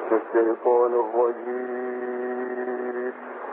الشيطان الرجيم.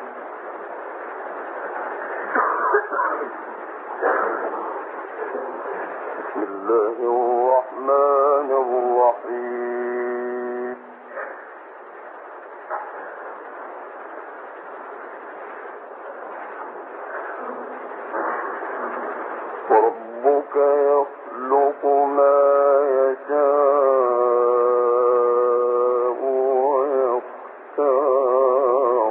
بسم الله الرحمن الرحيم. وربك يخلق ما يشاء ويختار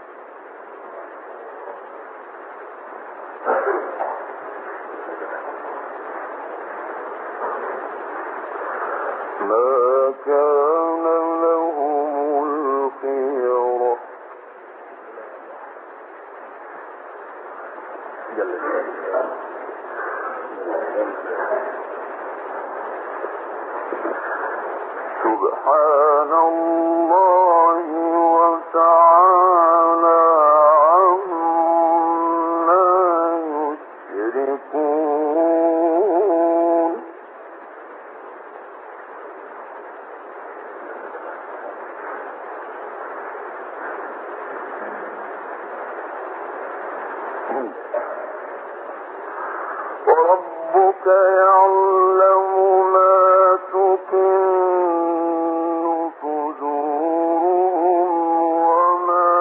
ما كان لهم الخيرة. سبحان الله وتعالى عما يشركون. وربك يعلم ما تكن صدورهم وما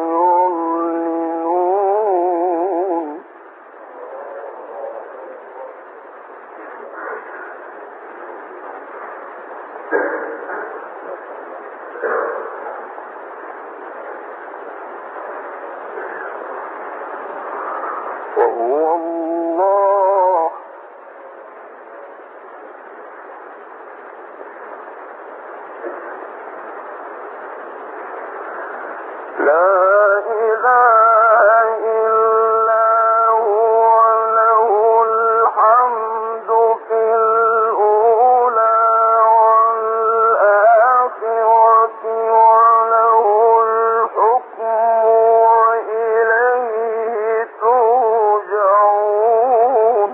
يعلنون. وهو الله لا إله إلا هو له الحمد في الأولى والآخرة وله الحكم وإليه ترجعون.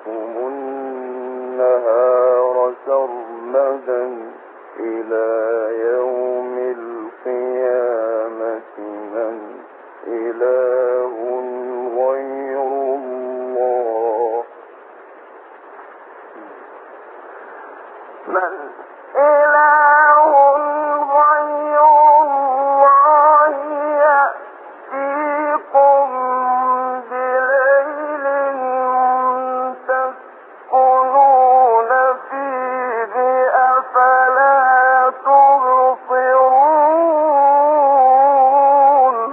لكم النهار سرمدا إلى يوم القيامة من إله غير الله يأتيكم بليل تسكنون فيه أفلا تبصرون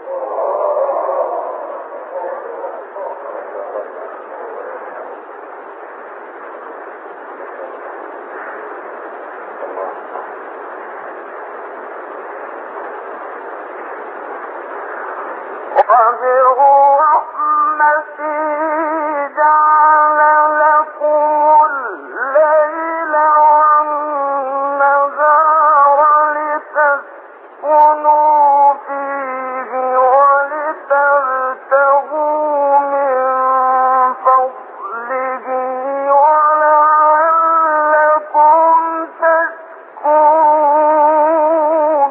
وبرحمته جعل لكم الليل والنهار لتسكنوا فيه ولتبتغوا من فضله ولعلكم تشكرون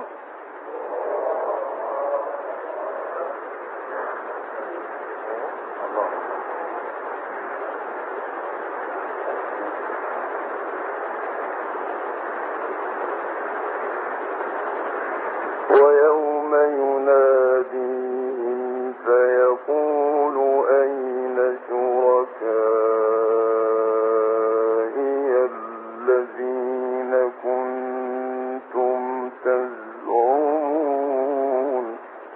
ويوم يناديهم فيقول أين شركائي الذين كنتم تزعمون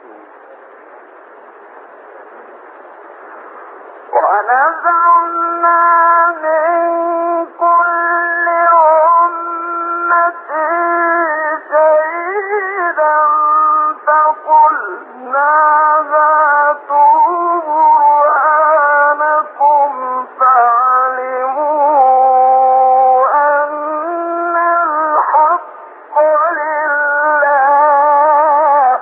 ونزعنا من كل أمة شهيدا فقلنا هاتوا برهانكم فعلموا أن الحق لله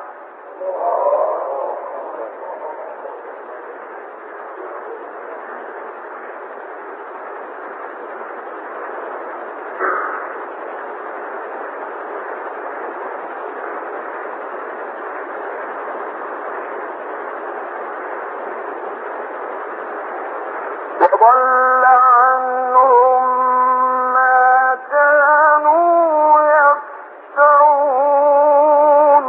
وضل عنهم ما كانوا يفترون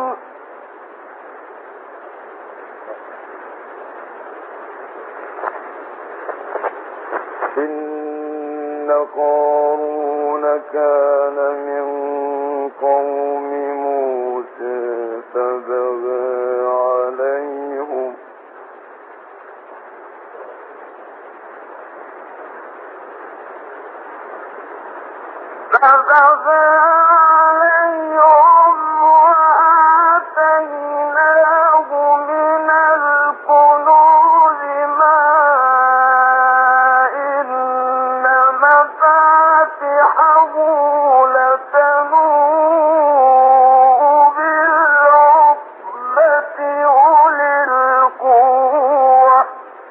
إن قارون كان من قوم موسى فبغى عليهم وآتيناه من الكنوز ما إن مفاتحه لتنوء بالعصبة أولي القوة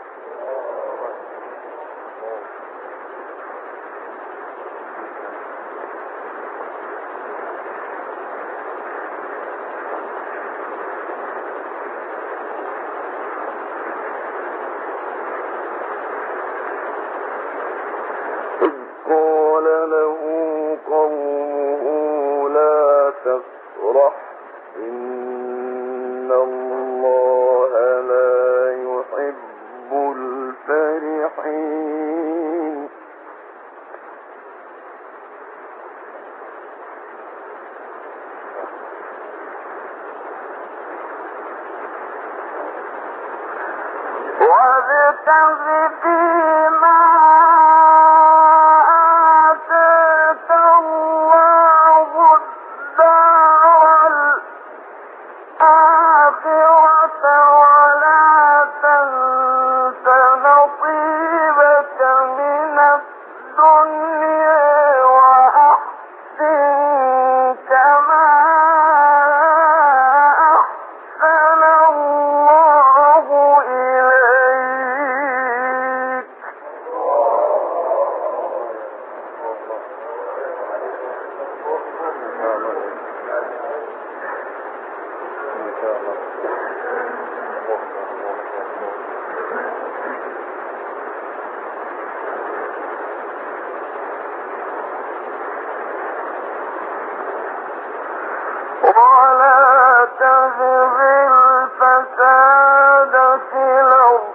إذ قال له قومه لا تفرح إن الله لا يحب الفرحين وابتغ فيما آتاك الله الدار الآخرة ولا تنس نصيبك من الدنيا وأحسن كما أحسن الله إليك ولا تبغ الفساد في الأرض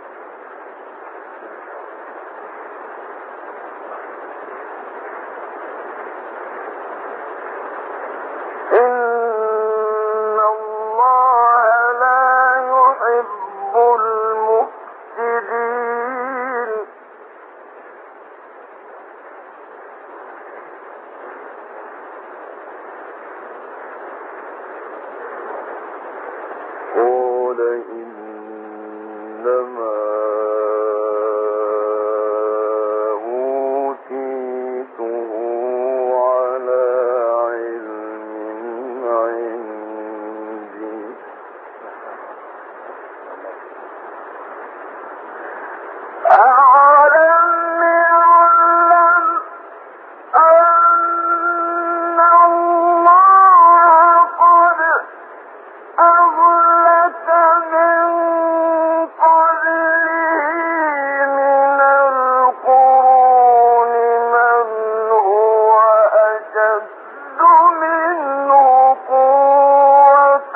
إن الله لا يحب المفسدين قل إنما أوتيته على علم عندي أولم يعلم أن الله قد أهلك من قبله من القرون من هو أشد منه قوة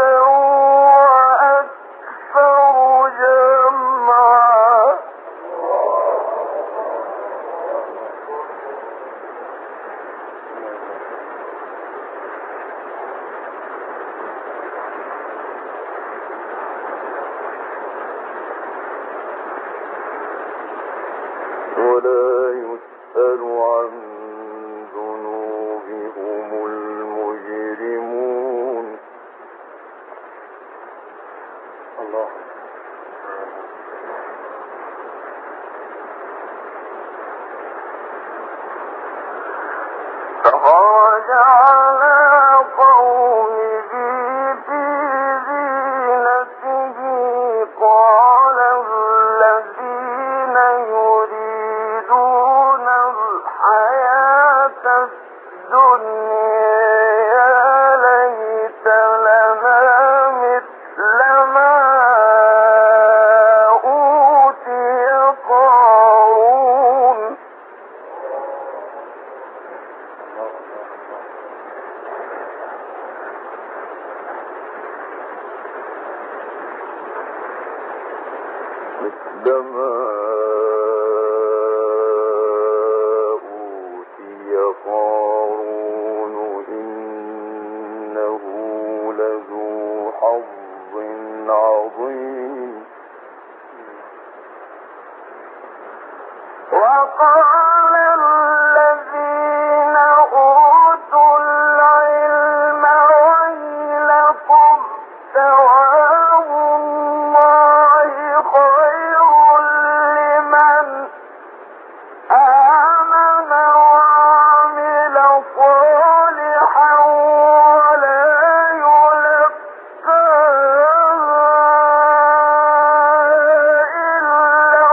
وأكثر جمعا ولا يسأل عن ذنوبهم المجرمون الله فخرج على قومه في زينته قال الذين يريدون الحياة الدنيا يا ليت لنا مثل ما أوتي قارون مثل ما أوتي قارون إنه لذو حظ عظيم وقال الذين أوتوا العلم ويلكم ثواب الله خير لمن آمن وعمل صالحا ولا يلقاها إلا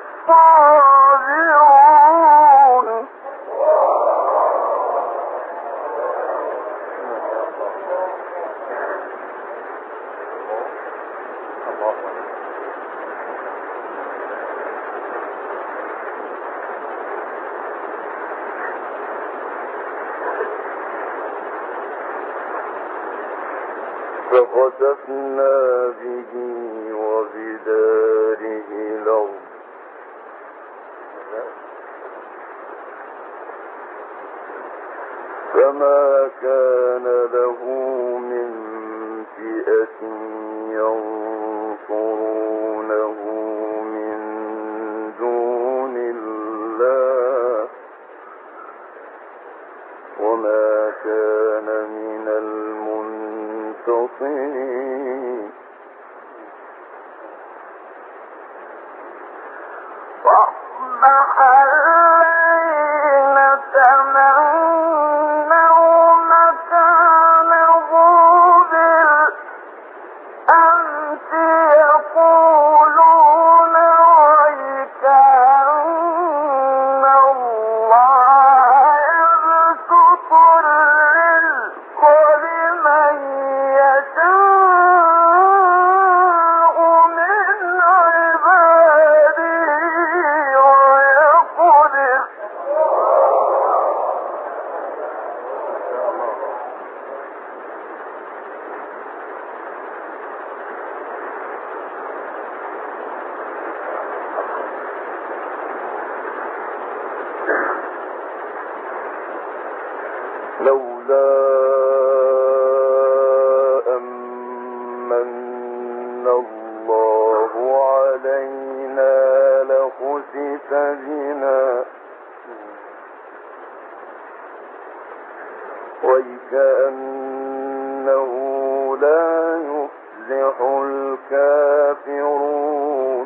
الصابرون فخسفنا به وبداره الأرض فما كان له من فئة ينصرونه من دون الله وما كان من المنتصرين فأصبح الذين تمنوا مكانه بالأمس يقولون ويك أن الله يبسط الرزق لمن يشاء الكافرون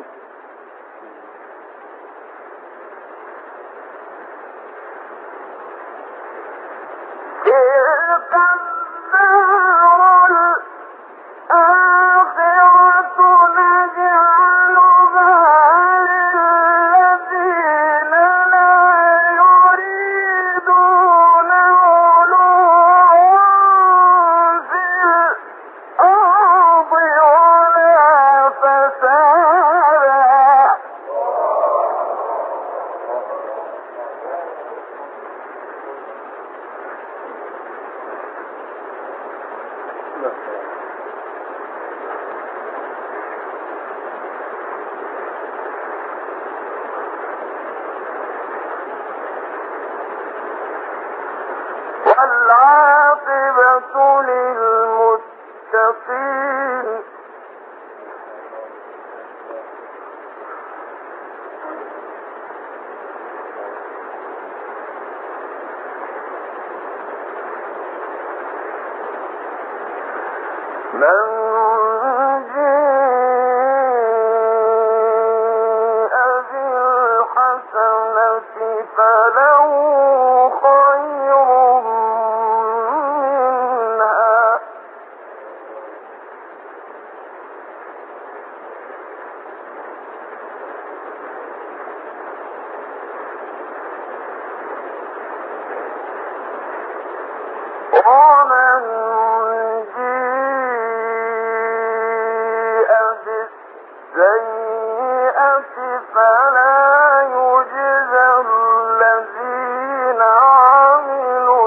تلك الدار الآخرة نجعلها للذين لا يريدون علوا في الأرض ولا فسادا والعاقبة للمتقين من جاء بالحسنة فله خير منها ومن جاء بالسيئة فلا يجزى الذين عملوا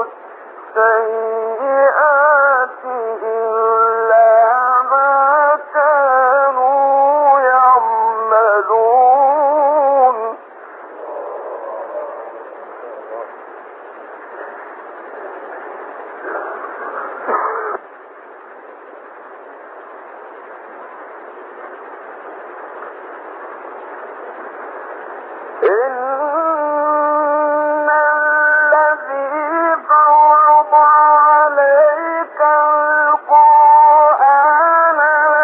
السيئات إلا ما كانوا يعملون إن الذي فرض عليك القرآن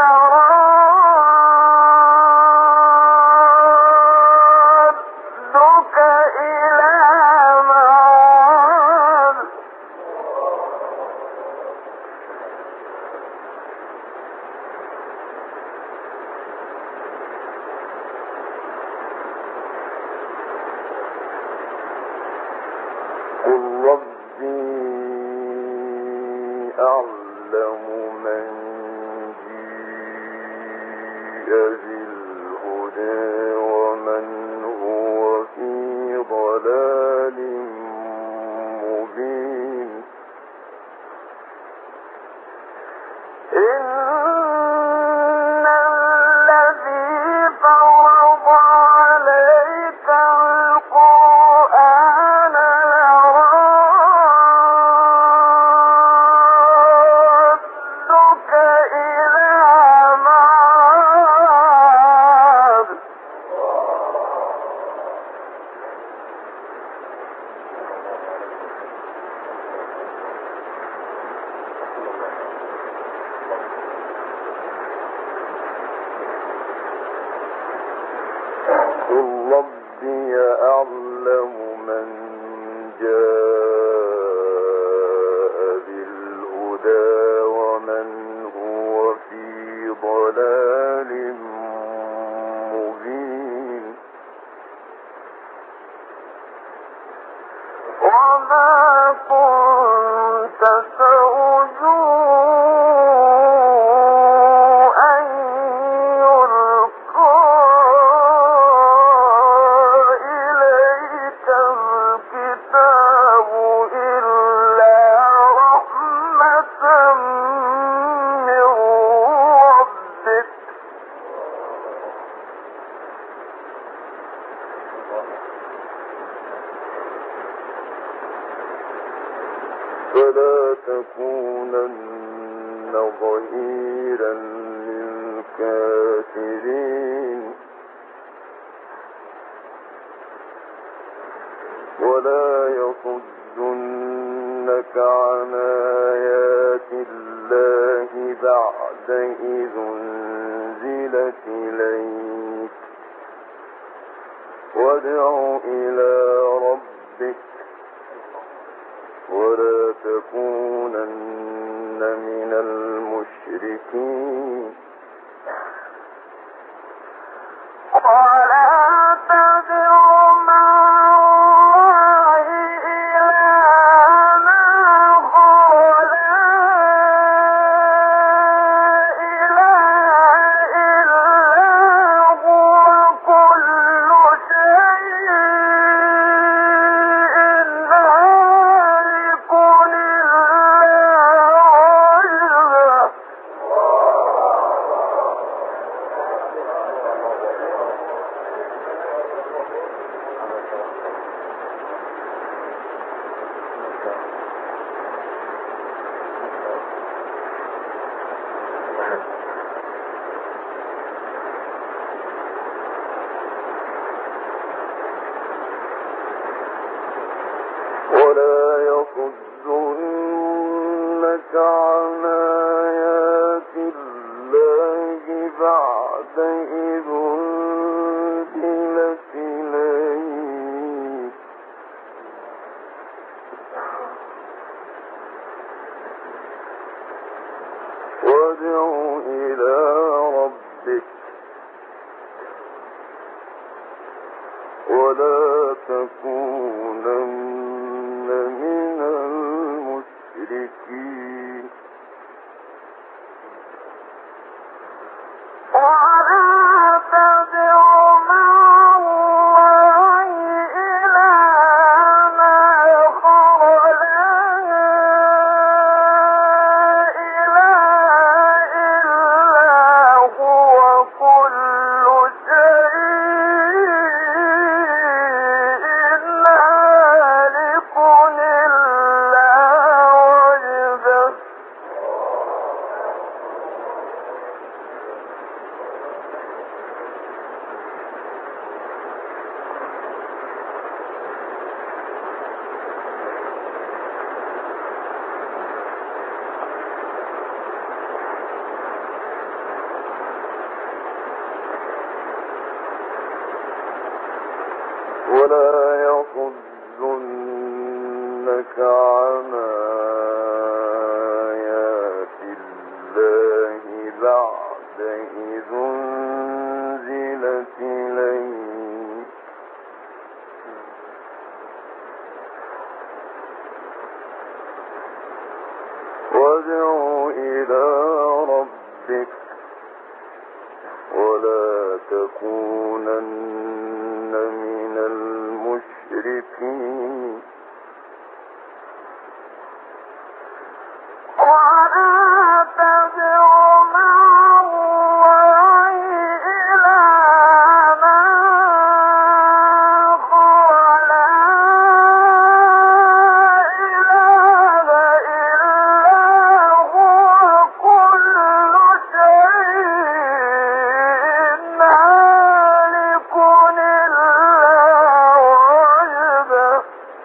لرادك إلى معاد قل ربي أعلم من جاء بالهدى ومن هو في ضلال مبين إن الذي فرض عليك القرآن لرادك إلى معاد قل ربي أعلم من جاء بالهدى ومن هو في ضلال مبين وما كنت ترجو أن يلقى إليك الكتاب إلا رحمة من ربك فلا تكونن ظهيرا للكافرين ولا يصدنك عن آيات الله بعد بعد إذ أنزلت إليك وادع إلى ربك ولا تكونن من المشركين ولا تدع مع الله إلهًا آخر لا إله إلا هو كل شيء هالك إلا وجهه ولا يصدنك عن آيات الله بعد إذ أنزلت إليك وادع إلى ربك ولا تكونن من المشركين ولا تدع مع الله إلهًا آخر لا إله إلا هو كل شيء هالك إلا وجهه ولا يصدنك عن آيات الله بعد إذ أنزلت إليك وادع إلى ربك ولا تكونن من المشركين ولا تدع مع الله إلهًا آخر لا إله إلا هو كل شيء هالك إلا وجهه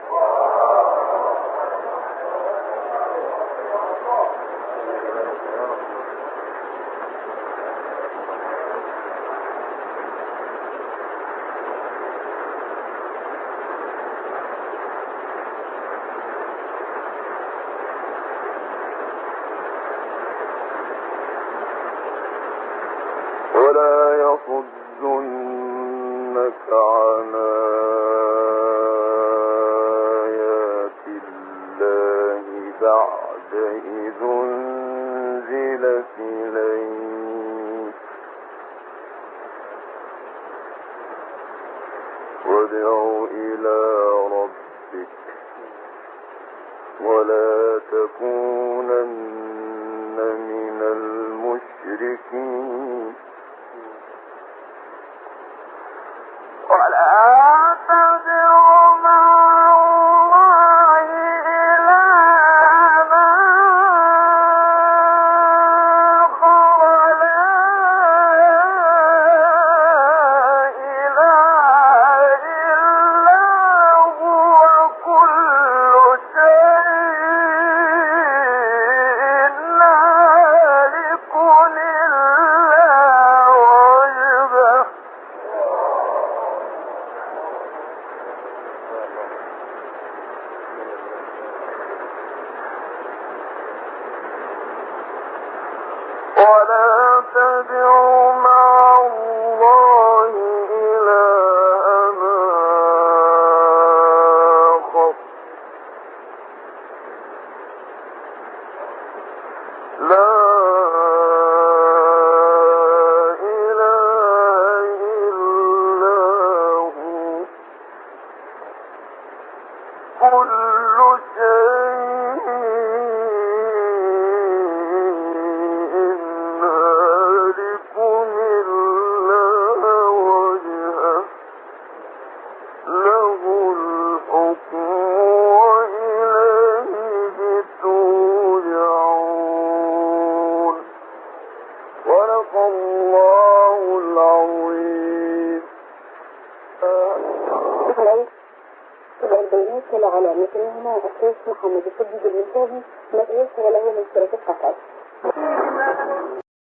ولا يصدنك عن آيات الله بعد إذ أنزلت إليك وادع إلى ربك ولا تكونن من المشركين ولا تدع مع الله إلهًا آخر لا إله إلا هو كل شيء هالك ولا تدع مع الله إلها آخر لا إله إلا هو كل شيء هالك إلا وجهه له الحكم وإليه ترجعون صدق الله العظيم. تبقى البيانات على مثلهما الشيخ محمد الصديق المنتهي ما تيسر له من شركة قطر.